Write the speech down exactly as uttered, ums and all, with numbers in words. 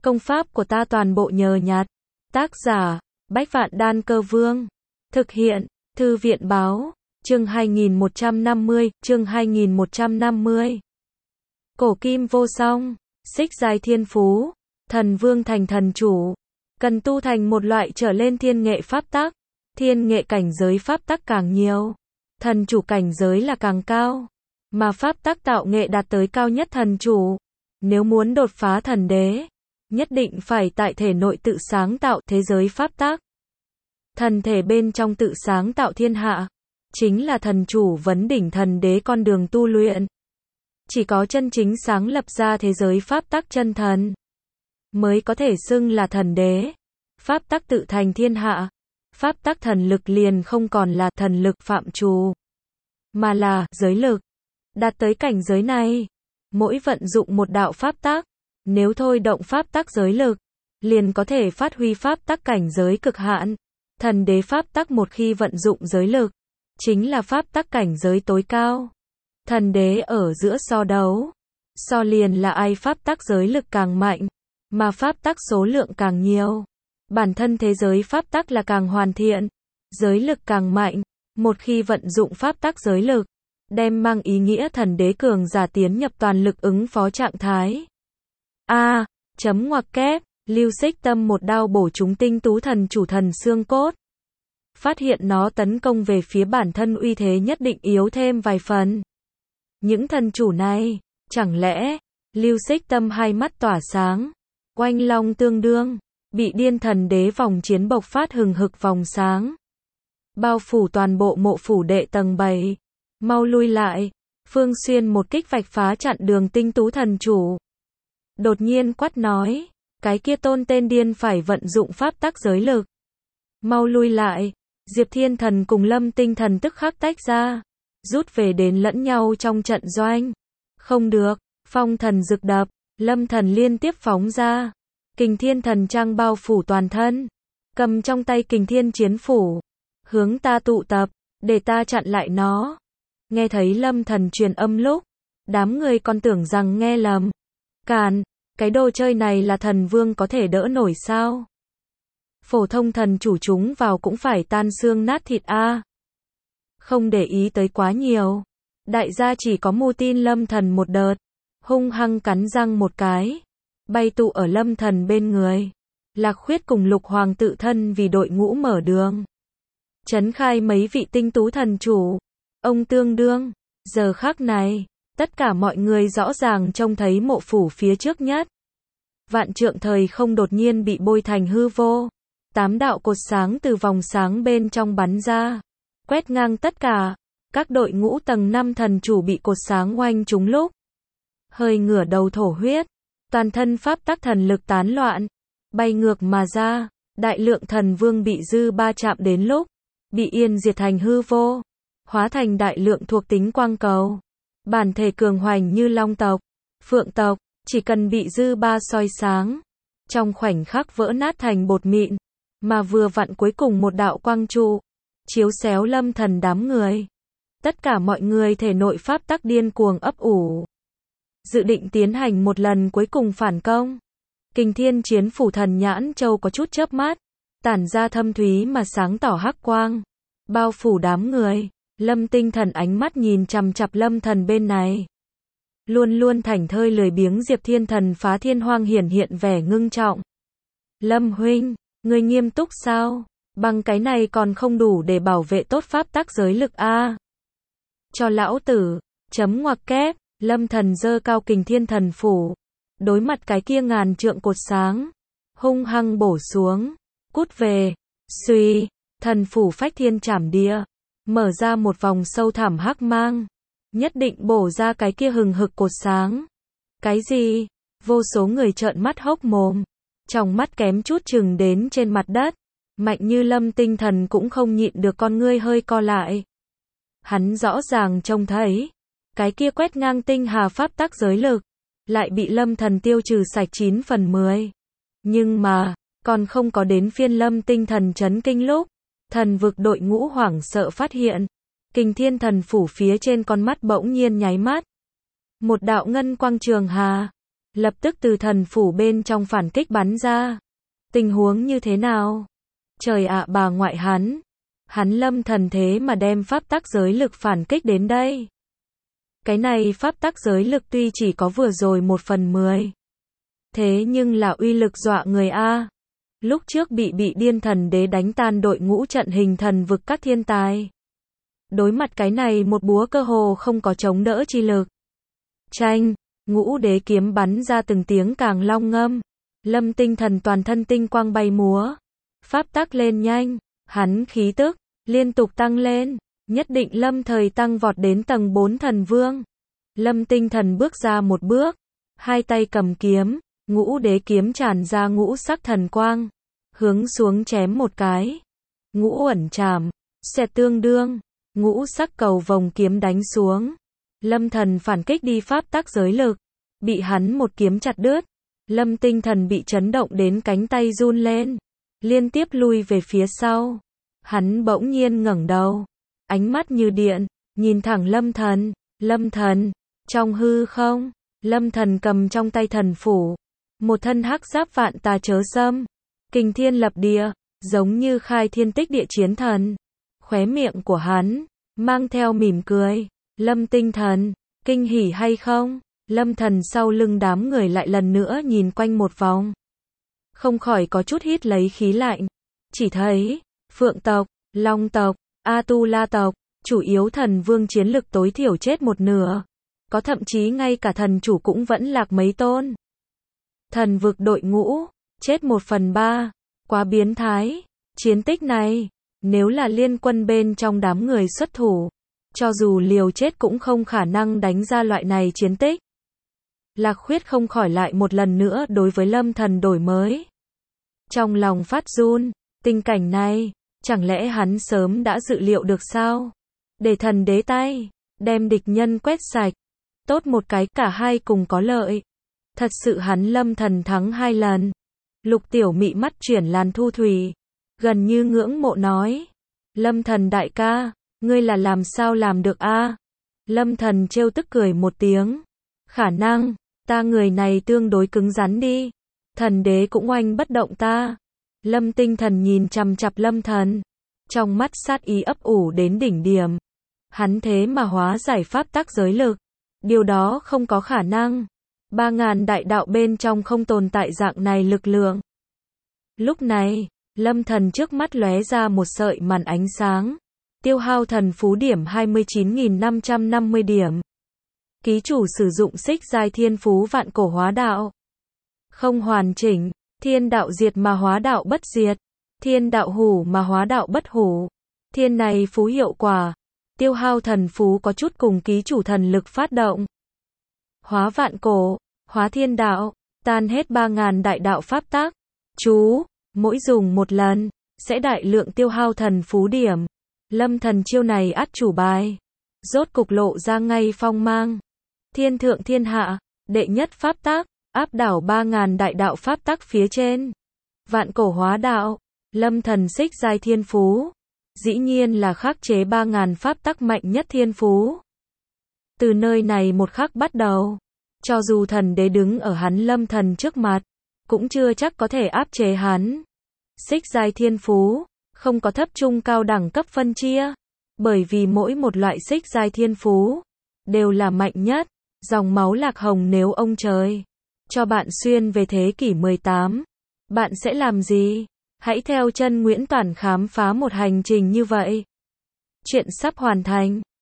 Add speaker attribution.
Speaker 1: Công pháp của ta toàn bộ nhờ nhặt. Tác giả, Bách Vạn Đan Cơ Vương. Thực hiện, Thư viện Báo. Chương hai nghìn một trăm năm mươi, chương hai nghìn một trăm năm mươi. Cổ kim vô song, xích giai thiên phú, thần vương thành thần chủ. Cần tu thành một loại trở lên thiên nghệ pháp tắc. Thiên nghệ cảnh giới pháp tắc càng nhiều, thần chủ cảnh giới là càng cao. Mà pháp tắc tạo nghệ đạt tới cao nhất thần chủ. Nếu muốn đột phá thần đế, nhất định phải tại thể nội tự sáng tạo thế giới pháp tắc. Thần thể bên trong tự sáng tạo thiên hạ, chính là thần chủ vấn đỉnh thần đế con đường tu luyện. Chỉ có chân chính sáng lập ra thế giới pháp tắc chân thần, mới có thể xưng là thần đế. Pháp tắc tự thành thiên hạ, pháp tắc thần lực liền không còn là thần lực phạm trù, mà là giới lực. Đạt tới cảnh giới này, mỗi vận dụng một đạo pháp tắc, nếu thôi động pháp tắc giới lực, liền có thể phát huy pháp tắc cảnh giới cực hạn. Thần đế pháp tắc một khi vận dụng giới lực, chính là pháp tắc cảnh giới tối cao. Thần đế ở giữa so đấu, so liền là ai pháp tắc giới lực càng mạnh, mà pháp tắc số lượng càng nhiều. Bản thân thế giới pháp tắc là càng hoàn thiện, giới lực càng mạnh. Một khi vận dụng pháp tắc giới lực, đem mang ý nghĩa thần đế cường giả tiến nhập toàn lực ứng phó trạng thái. A, chấm ngoặc kép, Lưu Xích Tâm một đao bổ trúng tinh tú thần chủ thần xương cốt. Phát hiện nó tấn công về phía bản thân uy thế nhất định yếu thêm vài phần. Những thần chủ này, chẳng lẽ, Lưu Xích Tâm hai mắt tỏa sáng, oanh long tương đương, bị điên thần đế vòng chiến bộc phát hừng hực vòng sáng. Bao phủ toàn bộ mộ phủ đệ tầng bảy. Mau lui lại, Phương Xuyên một kích vạch phá chặn đường tinh tú thần chủ. Đột nhiên quát nói, cái kia tôn tên điên phải vận dụng pháp tắc giới lực. Mau lui lại, Diệp Thiên Thần cùng Lâm Tinh Thần tức khắc tách ra, rút về đến lẫn nhau trong trận doanh. Không được, phong thần rực đập, Lâm Thần liên tiếp phóng ra. Kình Thiên Thần trang bao phủ toàn thân, cầm trong tay Kình Thiên chiến phủ, hướng ta tụ tập, để ta chặn lại nó. Nghe thấy Lâm Thần truyền âm lúc, đám người còn tưởng rằng nghe lầm. Càn, cái đồ chơi này là thần vương có thể đỡ nổi sao? Phổ thông thần chủ chúng vào cũng phải tan xương nát thịt a. Không để ý tới quá nhiều, đại gia chỉ có mưu tin Lâm Thần một đợt, hung hăng cắn răng một cái, bay tụ ở Lâm Thần bên người. Lạc Khuyết cùng Lục Hoàng tự thân vì đội ngũ mở đường, trấn khai mấy vị tinh tú thần chủ. Ông tương đương, giờ khắc này, tất cả mọi người rõ ràng trông thấy mộ phủ phía trước nhất. Vạn trượng thời không đột nhiên bị bôi thành hư vô. Tám đạo cột sáng từ vòng sáng bên trong bắn ra, quét ngang tất cả. Các đội ngũ tầng năm thần chủ bị cột sáng oanh trúng lúc, hơi ngửa đầu thổ huyết, toàn thân pháp tắc thần lực tán loạn, bay ngược mà ra. Đại lượng thần vương bị dư ba chạm đến lúc, bị yên diệt thành hư vô, hóa thành đại lượng thuộc tính quang cầu. Bản thể cường hoành như long tộc, phượng tộc, chỉ cần bị dư ba soi sáng, trong khoảnh khắc vỡ nát thành bột mịn. Mà vừa vặn cuối cùng một đạo quang trụ, chiếu xéo Lâm Thần đám người. Tất cả mọi người thể nội pháp tắc điên cuồng ấp ủ, dự định tiến hành một lần cuối cùng phản công. Kình Thiên chiến phủ thần nhãn châu có chút chớp mắt, tản ra thâm thúy mà sáng tỏ hắc quang, bao phủ đám người. Lâm Tinh Thần ánh mắt nhìn chằm chằm Lâm Thần bên này. Luôn luôn thảnh thơi lười biếng Diệp Thiên Thần phá thiên hoang hiển hiện vẻ ngưng trọng. Lâm huynh, ngươi nghiêm túc sao? Bằng cái này còn không đủ để bảo vệ tốt pháp tắc giới lực a. Cho lão tử, chấm ngoặc kép, Lâm Thần giơ cao Kình Thiên Thần phủ, đối mặt cái kia ngàn trượng cột sáng, hung hăng bổ xuống, cút về. Suy, thần phủ phách thiên trảm địa, mở ra một vòng sâu thẳm hắc mang, nhất định bổ ra cái kia hừng hực cột sáng. Cái gì? Vô số người trợn mắt hốc mồm, trong mắt kém chút chừng đến trên mặt đất. Mạnh như Lâm Tinh Thần cũng không nhịn được con ngươi hơi co lại. Hắn rõ ràng trông thấy, cái kia quét ngang tinh hà pháp tắc giới lực, lại bị Lâm Thần tiêu trừ sạch chín phần mười. Nhưng mà, còn không có đến phiên Lâm Tinh Thần chấn kinh lúc, thần vực đội ngũ hoảng sợ phát hiện, Kình Thiên Thần phủ phía trên con mắt bỗng nhiên nháy mắt. Một đạo ngân quang trường hà, lập tức từ thần phủ bên trong phản kích bắn ra. Tình huống như thế nào? Trời ạ, bà ngoại hắn. Hắn Lâm Thần thế mà đem pháp tắc giới lực phản kích đến đây. Cái này pháp tắc giới lực tuy chỉ có vừa rồi một phần mười. Thế nhưng là uy lực dọa người a. Lúc trước bị bị điên thần đế đánh tan đội ngũ trận hình thần vực các thiên tài. Đối mặt cái này một búa cơ hồ không có chống đỡ chi lực. Tranh, ngũ đế kiếm bắn ra từng tiếng càng long ngâm. Lâm Tinh Thần toàn thân tinh quang bay múa. Pháp tắc lên nhanh, hắn khí tức liên tục tăng lên, nhất định lâm thời tăng vọt đến tầng bốn thần vương. Lâm Tinh Thần bước ra một bước, hai tay cầm kiếm, ngũ đế kiếm tràn ra ngũ sắc thần quang, hướng xuống chém một cái. Ngũ ẩn trảm, xẹt tương đương, ngũ sắc cầu vòng kiếm đánh xuống. Lâm Thần phản kích đi pháp tắc giới lực, bị hắn một kiếm chặt đứt. Lâm Tinh Thần bị chấn động đến cánh tay run lên, liên tiếp lui về phía sau. Hắn bỗng nhiên ngẩng đầu, ánh mắt như điện, nhìn thẳng Lâm Thần. Lâm Thần, trong hư không, Lâm Thần cầm trong tay thần phủ, một thân hắc giáp vạn tà chớ xâm, kình thiên lập địa, giống như khai thiên tích địa chiến thần. Khóe miệng của hắn mang theo mỉm cười. Lâm Tinh Thần, kinh hỉ hay không? Lâm Thần sau lưng đám người lại lần nữa nhìn quanh một vòng, không khỏi có chút hít lấy khí lạnh. Chỉ thấy Phượng tộc, Long tộc, Atula tộc, chủ yếu thần vương chiến lực tối thiểu chết một nửa, có thậm chí ngay cả thần chủ cũng vẫn lạc mấy tôn. Thần vực đội ngũ chết một phần ba, quá biến thái. Chiến tích này, nếu là liên quân bên trong đám người xuất thủ, cho dù liều chết cũng không khả năng đánh ra loại này chiến tích. Lạc Khuyết không khỏi lại một lần nữa đối với Lâm Thần đổi mới. Trong lòng phát run, tình cảnh này, chẳng lẽ hắn sớm đã dự liệu được sao? Để thần đế tay, đem địch nhân quét sạch. Tốt một cái cả hai cùng có lợi. Thật sự hắn Lâm Thần thắng hai lần. Lục Tiểu Mị mắt chuyển làn thu thủy, gần như ngưỡng mộ nói. Lâm Thần đại ca, ngươi là làm sao làm được a? Lâm Thần trêu tức cười một tiếng. Khả năng, ta người này tương đối cứng rắn đi. Thần đế cũng oanh bất động ta. Lâm Tinh Thần nhìn chằm chằm Lâm Thần, trong mắt sát ý ấp ủ đến đỉnh điểm. Hắn thế mà hóa giải pháp tắc giới lực. Điều đó không có khả năng. Ba ngàn đại đạo bên trong không tồn tại dạng này lực lượng. Lúc này, Lâm Thần trước mắt lóe ra một sợi màn ánh sáng. Tiêu hao thần phú điểm hai mươi chín nghìn năm trăm năm mươi điểm. Ký chủ sử dụng xích giai thiên phú vạn cổ hóa đạo. Không hoàn chỉnh, thiên đạo diệt mà hóa đạo bất diệt. Thiên đạo hủ mà hóa đạo bất hủ. Thiên này phú hiệu quả. Tiêu hao thần phú có chút cùng ký chủ thần lực phát động. Hóa vạn cổ, hóa thiên đạo, tan hết ba ngàn đại đạo pháp tắc. Chú, mỗi dùng một lần, sẽ đại lượng tiêu hao thần phú điểm. Lâm Thần chiêu này át chủ bài. Rốt cục lộ ra ngay phong mang. Thiên thượng thiên hạ, đệ nhất pháp tắc, áp đảo ba ngàn đại đạo pháp tắc phía trên. Vạn cổ hóa đạo, Lâm Thần xích giai thiên phú. Dĩ nhiên là khắc chế ba ngàn pháp tắc mạnh nhất thiên phú. Từ nơi này một khắc bắt đầu, cho dù thần đế đứng ở hắn Lâm Thần trước mặt, cũng chưa chắc có thể áp chế hắn. Xích giai thiên phú, không có thấp trung cao đẳng cấp phân chia, bởi vì mỗi một loại xích giai thiên phú đều là mạnh nhất. Dòng máu lạc hồng nếu ông trời cho bạn xuyên về thế kỷ mười tám, bạn sẽ làm gì? Hãy theo chân Nguyễn Toản khám phá một hành trình như vậy. Chuyện sắp hoàn thành.